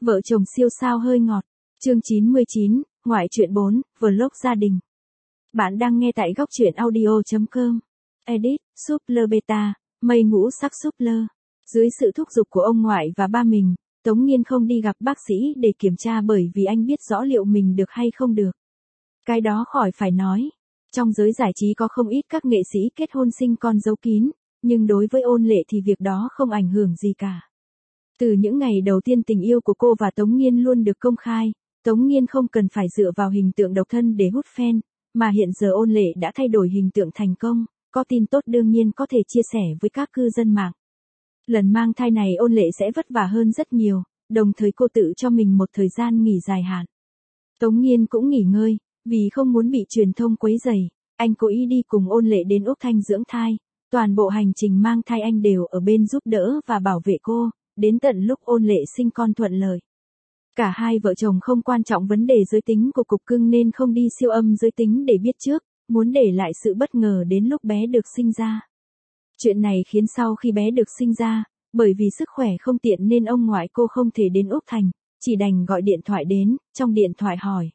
Vợ chồng siêu sao hơi ngọt. Chương 99, ngoại truyện 4, vlog gia đình. Bạn đang nghe tại góc truyện audio.com. Edit, Super Beta, mây ngũ sắc Super. Dưới sự thúc giục của ông ngoại và ba mình, Tống Nghiên không đi gặp bác sĩ để kiểm tra bởi vì anh biết rõ liệu mình được hay không được. Cái đó khỏi phải nói. Trong giới giải trí có không ít các nghệ sĩ kết hôn sinh con giấu kín, nhưng đối với Ôn Lệ thì việc đó không ảnh hưởng gì cả. Từ những ngày đầu tiên tình yêu của cô và Tống Nghiên luôn được công khai, Tống Nghiên không cần phải dựa vào hình tượng độc thân để hút fan, mà hiện giờ Ôn Lệ đã thay đổi hình tượng thành công, có tin tốt đương nhiên có thể chia sẻ với các cư dân mạng. Lần mang thai này Ôn Lệ sẽ vất vả hơn rất nhiều, đồng thời cô tự cho mình một thời gian nghỉ dài hạn. Tống Nghiên cũng nghỉ ngơi, vì không muốn bị truyền thông quấy rầy, anh cố ý đi cùng Ôn Lệ đến Úc Thanh dưỡng thai, toàn bộ hành trình mang thai anh đều ở bên giúp đỡ và bảo vệ cô, đến tận lúc Ôn Lệ sinh con thuận lợi. Cả hai vợ chồng không quan trọng vấn đề giới tính của cục cưng nên không đi siêu âm giới tính để biết trước, muốn để lại sự bất ngờ đến lúc bé được sinh ra. Chuyện này khiến sau khi bé được sinh ra, bởi vì sức khỏe không tiện nên ông ngoại cô không thể đến Úc Thành, chỉ đành gọi điện thoại đến, trong điện thoại hỏi.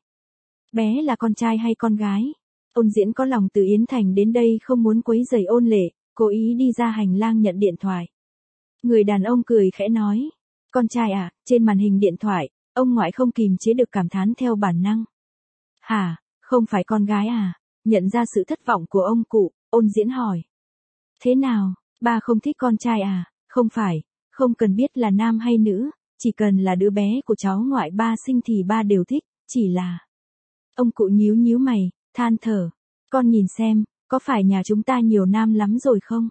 Bé là con trai hay con gái? Ôn Diễn có lòng từ Yến Thành đến đây không muốn quấy rầy Ôn Lệ, cố ý đi ra hành lang nhận điện thoại. Người đàn ông cười khẽ nói, con trai à, trên màn hình điện thoại, ông ngoại không kìm chế được cảm thán theo bản năng. Hả, không phải con gái à? Nhận ra sự thất vọng của ông cụ, Ôn Diễn hỏi. Thế nào, ba không thích con trai à? Không phải, không cần biết là nam hay nữ, chỉ cần là đứa bé của cháu ngoại ba sinh thì ba đều thích, chỉ là... Ông cụ nhíu nhíu mày, than thở. Con nhìn xem, có phải nhà chúng ta nhiều nam lắm rồi không?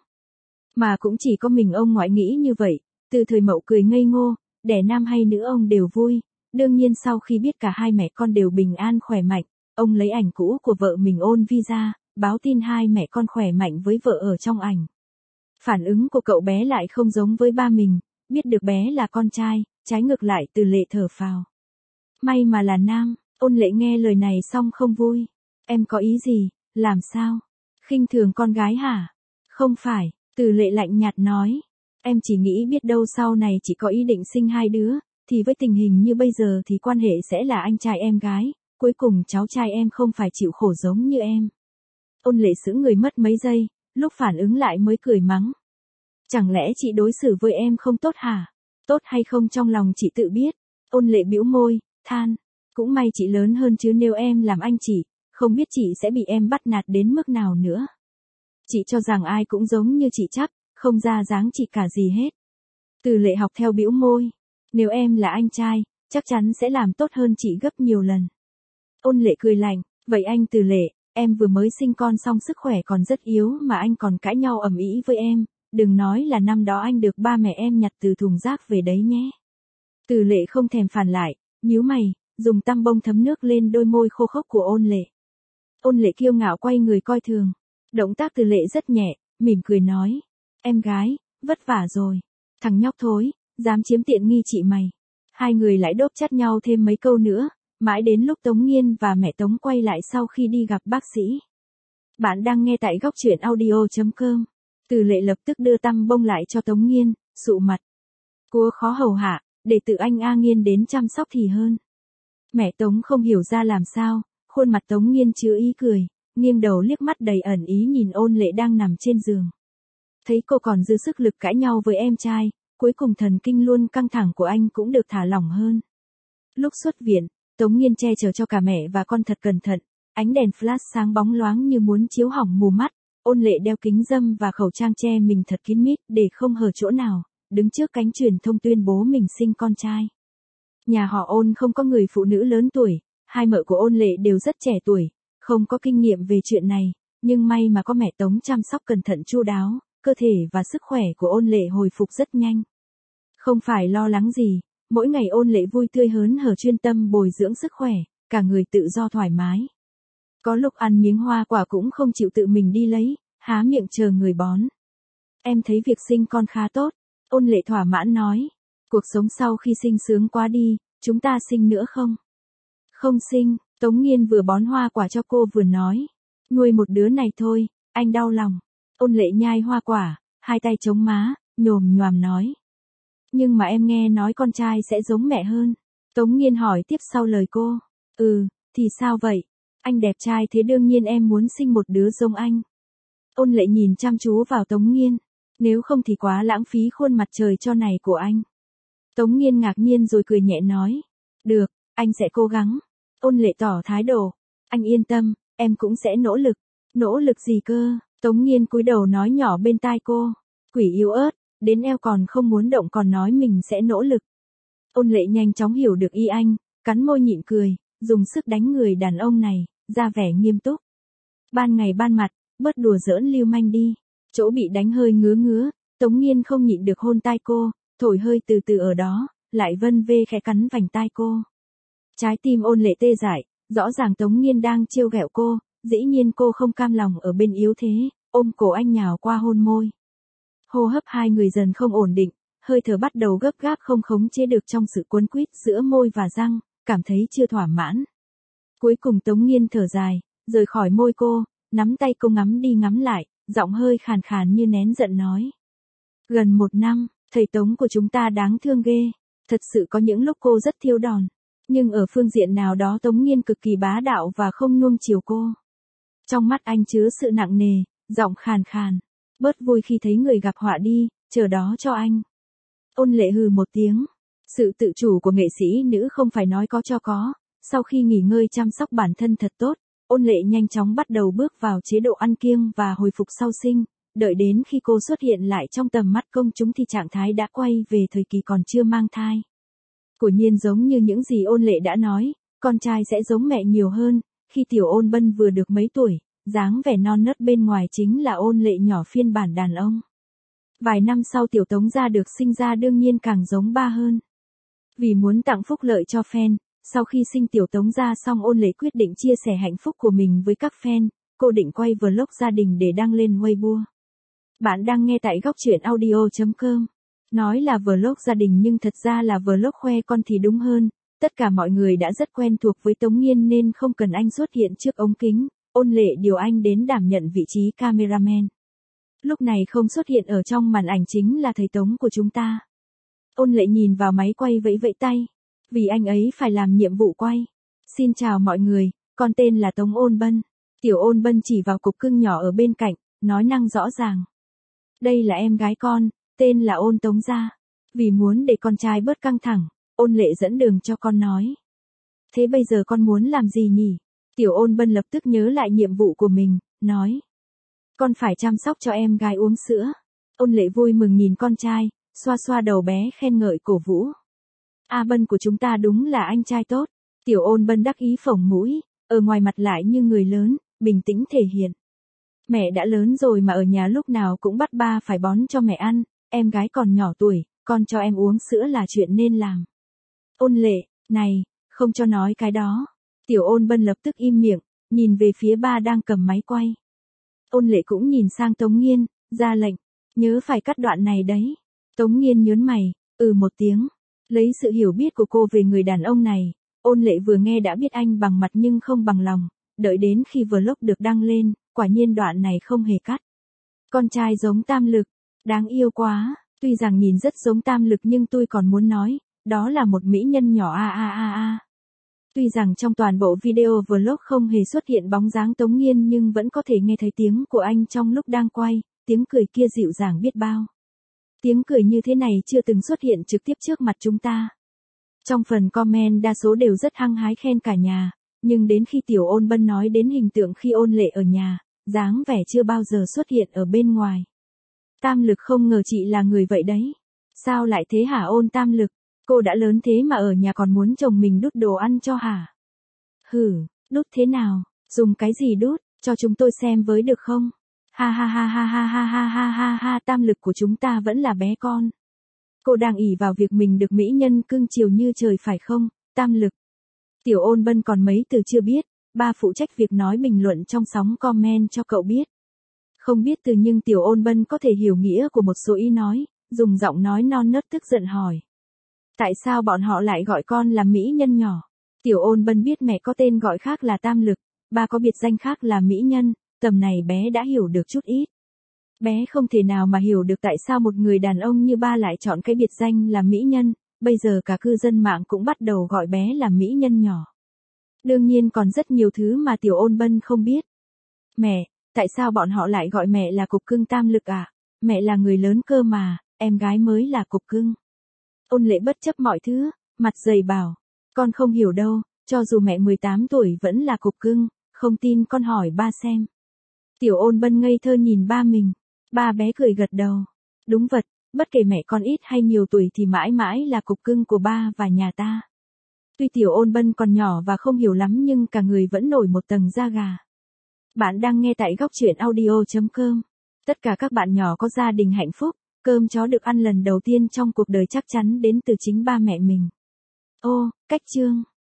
Mà cũng chỉ có mình ông ngoại nghĩ như vậy, từ thời Mậu cười ngây ngô, đẻ nam hay nữ ông đều vui. Đương nhiên sau khi biết cả hai mẹ con đều bình an khỏe mạnh, ông lấy ảnh cũ của vợ mình Ôn Vi ra, báo tin hai mẹ con khỏe mạnh với vợ ở trong ảnh. Phản ứng của cậu bé lại không giống với ba mình, biết được bé là con trai, trái ngược lại Từ Lệ thở phào. May mà là nam. Ôn Lệ nghe lời này xong không vui. Em có ý gì, làm sao? Khinh thường con gái hả? Không phải, Từ Lệ lạnh nhạt nói. Em chỉ nghĩ biết đâu sau này chỉ có ý định sinh hai đứa, thì với tình hình như bây giờ thì quan hệ sẽ là anh trai em gái, cuối cùng cháu trai em không phải chịu khổ giống như em. Ôn Lệ sững người mất mấy giây, lúc phản ứng lại mới cười mắng. Chẳng lẽ chị đối xử với em không tốt hả? Tốt hay không trong lòng chị tự biết. Ôn Lệ bĩu môi, than. Cũng may chị lớn hơn chứ nếu em làm anh chị, không biết chị sẽ bị em bắt nạt đến mức nào nữa. Chị cho rằng ai cũng giống như chị chắc, không ra dáng chị cả gì hết. Từ Lệ học theo bĩu môi. Nếu em là anh trai, chắc chắn sẽ làm tốt hơn chị gấp nhiều lần. Ôn Lệ cười lạnh, vậy anh Từ Lệ, em vừa mới sinh con xong sức khỏe còn rất yếu mà anh còn cãi nhau ầm ĩ với em, đừng nói là năm đó anh được ba mẹ em nhặt từ thùng rác về đấy nhé. Từ Lệ không thèm phản lại, nhíu mày, dùng tăm bông thấm nước lên đôi môi khô khốc của Ôn Lệ. Ôn Lệ kiêu ngạo quay người coi thường. Động tác Từ Lệ rất nhẹ, mỉm cười nói. Em gái, vất vả rồi. Thằng nhóc thối, dám chiếm tiện nghi chị mày. Hai người lại đốp chát nhau thêm mấy câu nữa, mãi đến lúc Tống Nghiên và mẹ Tống quay lại sau khi đi gặp bác sĩ. Bạn đang nghe tại góc truyện audio.com. Từ Lệ lập tức đưa tăm bông lại cho Tống Nghiên, sụ mặt. Cua khó hầu hạ, để tự anh A Nghiên đến chăm sóc thì hơn. Mẹ Tống không hiểu ra làm sao, khuôn mặt Tống Nghiên chứa ý cười, nghiêng đầu liếc mắt đầy ẩn ý nhìn Ôn Lệ đang nằm trên giường. Thấy cô còn dư sức lực cãi nhau với em trai, cuối cùng thần kinh luôn căng thẳng của anh cũng được thả lỏng hơn. Lúc xuất viện, Tống Nghiên che chở cho cả mẹ và con thật cẩn thận, ánh đèn flash sáng bóng loáng như muốn chiếu hỏng mù mắt. Ôn Lệ đeo kính râm và khẩu trang che mình thật kín mít để không hở chỗ nào, đứng trước cánh truyền thông tuyên bố mình sinh con trai. Nhà họ Ôn không có người phụ nữ lớn tuổi, hai mợ của Ôn Lệ đều rất trẻ tuổi, không có kinh nghiệm về chuyện này, nhưng may mà có mẹ Tống chăm sóc cẩn thận chu đáo, cơ thể và sức khỏe của Ôn Lệ hồi phục rất nhanh. Không phải lo lắng gì, mỗi ngày Ôn Lệ vui tươi hớn hở chuyên tâm bồi dưỡng sức khỏe, cả người tự do thoải mái. Có lúc ăn miếng hoa quả cũng không chịu tự mình đi lấy, há miệng chờ người bón. Em thấy việc sinh con khá tốt, Ôn Lệ thỏa mãn nói. Cuộc sống sau khi sinh sướng quá đi, chúng ta sinh nữa không? Không sinh, Tống Nghiên vừa bón hoa quả cho cô vừa nói. Nuôi một đứa này thôi, anh đau lòng. Ôn Lệ nhai hoa quả, hai tay chống má, nhồm nhoàm nói. Nhưng mà em nghe nói con trai sẽ giống mẹ hơn. Tống Nghiên hỏi tiếp sau lời cô. Thì sao vậy? Anh đẹp trai thế đương nhiên em muốn sinh một đứa giống anh. Ôn Lệ nhìn chăm chú vào Tống Nghiên. Nếu không thì quá lãng phí khuôn mặt trời cho này của anh. Tống Nghiên ngạc nhiên rồi cười nhẹ nói. Được, anh sẽ cố gắng. Ôn Lệ tỏ thái độ. Anh yên tâm, em cũng sẽ nỗ lực. Nỗ lực gì cơ? Tống Nghiên cúi đầu nói nhỏ bên tai cô. Quỷ yếu ớt, đến eo còn không muốn động còn nói mình sẽ nỗ lực. Ôn Lệ nhanh chóng hiểu được ý anh, cắn môi nhịn cười, dùng sức đánh người đàn ông này, ra vẻ nghiêm túc. Ban ngày ban mặt, bớt đùa giỡn lưu manh đi. Chỗ bị đánh hơi ngứa ngứa, Tống Nghiên không nhịn được hôn tai cô, thổi hơi từ từ ở đó, lại vân vê khẽ cắn vành tai cô. Trái tim Ôn Lệ tê dại, rõ ràng Tống Nghiên đang trêu ghẹo cô, dĩ nhiên cô không cam lòng ở bên yếu thế, ôm cổ anh nhào qua hôn môi. Hô hấp hai người dần không ổn định, hơi thở bắt đầu gấp gáp không khống chế được trong sự quấn quýt giữa môi và răng, cảm thấy chưa thỏa mãn. Cuối cùng Tống Nghiên thở dài, rời khỏi môi cô, nắm tay cô ngắm đi ngắm lại, giọng hơi khàn khàn như nén giận nói. Gần 1 năm, thầy Tống của chúng ta đáng thương ghê, thật sự có những lúc cô rất thiếu đòn, nhưng ở phương diện nào đó Tống Nghiên cực kỳ bá đạo và không nuông chiều cô. Trong mắt anh chứa sự nặng nề, giọng khàn khàn, bớt vui khi thấy người gặp họa đi, chờ đó cho anh. Ôn Lệ hừ một tiếng, sự tự chủ của nghệ sĩ nữ không phải nói có cho có, sau khi nghỉ ngơi chăm sóc bản thân thật tốt, Ôn Lệ nhanh chóng bắt đầu bước vào chế độ ăn kiêng và hồi phục sau sinh, đợi đến khi cô xuất hiện lại trong tầm mắt công chúng thì trạng thái đã quay về thời kỳ còn chưa mang thai. Quả nhiên giống như những gì Ôn Lệ đã nói, con trai sẽ giống mẹ nhiều hơn, khi tiểu Ôn Bân vừa được mấy tuổi, dáng vẻ non nớt bên ngoài chính là Ôn Lệ nhỏ phiên bản đàn ông. Vài năm sau tiểu Tống gia được sinh ra đương nhiên càng giống ba hơn. Vì muốn tặng phúc lợi cho fan, sau khi sinh tiểu Tống gia xong Ôn Lệ quyết định chia sẻ hạnh phúc của mình với các fan, cô định quay vlog gia đình để đăng lên Weibo. Bạn đang nghe tại góc truyện audio.com. Nói là vlog gia đình nhưng thật ra là vlog khoe con thì đúng hơn, tất cả mọi người đã rất quen thuộc với Tống Nghiên nên không cần anh xuất hiện trước ống kính, Ôn Lệ điều anh đến đảm nhận vị trí cameraman. Lúc này không xuất hiện ở trong màn ảnh chính là thầy Tống của chúng ta. Ôn Lệ nhìn vào máy quay vẫy vẫy tay, vì anh ấy phải làm nhiệm vụ quay. Xin chào mọi người, con tên là Tống Ôn Bân. Tiểu Ôn Bân chỉ vào cục cưng nhỏ ở bên cạnh, nói năng rõ ràng. Đây là em gái con, tên là Ôn Tống Gia. Vì muốn để con trai bớt căng thẳng, Ôn Lệ dẫn đường cho con nói. Thế bây giờ con muốn làm gì nhỉ? Tiểu Ôn Bân lập tức nhớ lại nhiệm vụ của mình, nói. Con phải chăm sóc cho em gái uống sữa. Ôn Lệ vui mừng nhìn con trai, xoa xoa đầu bé khen ngợi cổ vũ. A Bân của chúng ta đúng là anh trai tốt. Tiểu Ôn Bân đắc ý phồng mũi, ở ngoài mặt lại như người lớn, bình tĩnh thể hiện. Mẹ đã lớn rồi mà ở nhà lúc nào cũng bắt ba phải bón cho mẹ ăn, em gái còn nhỏ tuổi, con cho em uống sữa là chuyện nên làm. Ôn Lệ, này, không cho nói cái đó. Tiểu Ôn Bân lập tức im miệng, nhìn về phía ba đang cầm máy quay. Ôn Lệ cũng nhìn sang Tống Nghiên, ra lệnh, nhớ phải cắt đoạn này đấy. Tống Nghiên nhớn mày, một tiếng. Lấy sự hiểu biết của cô về người đàn ông này, Ôn Lệ vừa nghe đã biết anh bằng mặt nhưng không bằng lòng, đợi đến khi vlog được đăng lên, quả nhiên đoạn này không hề cắt. Con trai giống Tam Lực, đáng yêu quá, tuy rằng nhìn rất giống Tam Lực nhưng tôi còn muốn nói, đó là một mỹ nhân nhỏ a. Tuy rằng trong toàn bộ video vlog không hề xuất hiện bóng dáng Tống Nghiên nhưng vẫn có thể nghe thấy tiếng của anh trong lúc đang quay, tiếng cười kia dịu dàng biết bao. Tiếng cười như thế này chưa từng xuất hiện trực tiếp trước mặt chúng ta. Trong phần comment đa số đều rất hăng hái khen cả nhà, nhưng đến khi Tiểu Ôn Bân nói đến hình tượng khi Ôn Lệ ở nhà, dáng vẻ chưa bao giờ xuất hiện ở bên ngoài. Tam Lực không ngờ chị là người vậy đấy. Sao lại thế hả Ôn Tam Lực? Cô đã lớn thế mà ở nhà còn muốn chồng mình đút đồ ăn cho hả? Hử, đút thế nào? Dùng cái gì đút? Cho chúng tôi xem với được không? Ha ha ha ha ha ha ha ha ha ha, Tam Lực của chúng ta vẫn là bé con. Cô đang ỷ vào việc mình được mỹ nhân cưng chiều như trời phải không, Tam Lực? Tiểu Ôn Bân còn mấy từ chưa biết, ba phụ trách việc nói bình luận trong sóng comment cho cậu biết. Không biết từ nhưng Tiểu Ôn Bân có thể hiểu nghĩa của một số ý nói, dùng giọng nói non nớt tức giận hỏi. Tại sao bọn họ lại gọi con là mỹ nhân nhỏ? Tiểu Ôn Bân biết mẹ có tên gọi khác là Tam Lực, ba có biệt danh khác là mỹ nhân, tầm này bé đã hiểu được chút ít. Bé không thể nào mà hiểu được tại sao một người đàn ông như ba lại chọn cái biệt danh là mỹ nhân, bây giờ cả cư dân mạng cũng bắt đầu gọi bé là mỹ nhân nhỏ. Đương nhiên còn rất nhiều thứ mà Tiểu Ôn Bân không biết. Mẹ, tại sao bọn họ lại gọi mẹ là cục cưng tam lực à? Mẹ là người lớn cơ mà, em gái mới là cục cưng. Ôn Lệ bất chấp mọi thứ, mặt dày bảo, con không hiểu đâu, cho dù mẹ 18 tuổi vẫn là cục cưng, không tin con hỏi ba xem. Tiểu Ôn Bân ngây thơ nhìn ba mình, ba bé cười gật đầu. Đúng vật, bất kể mẹ con ít hay nhiều tuổi thì mãi mãi là cục cưng của ba và nhà ta. Tuy Tiểu Ôn Bân còn nhỏ và không hiểu lắm nhưng cả người vẫn nổi một tầng da gà. Bạn đang nghe tại góc truyện audio.com. Tất cả các bạn nhỏ có gia đình hạnh phúc, cơm chó được ăn lần đầu tiên trong cuộc đời chắc chắn đến từ chính ba mẹ mình. Ô, cách chương.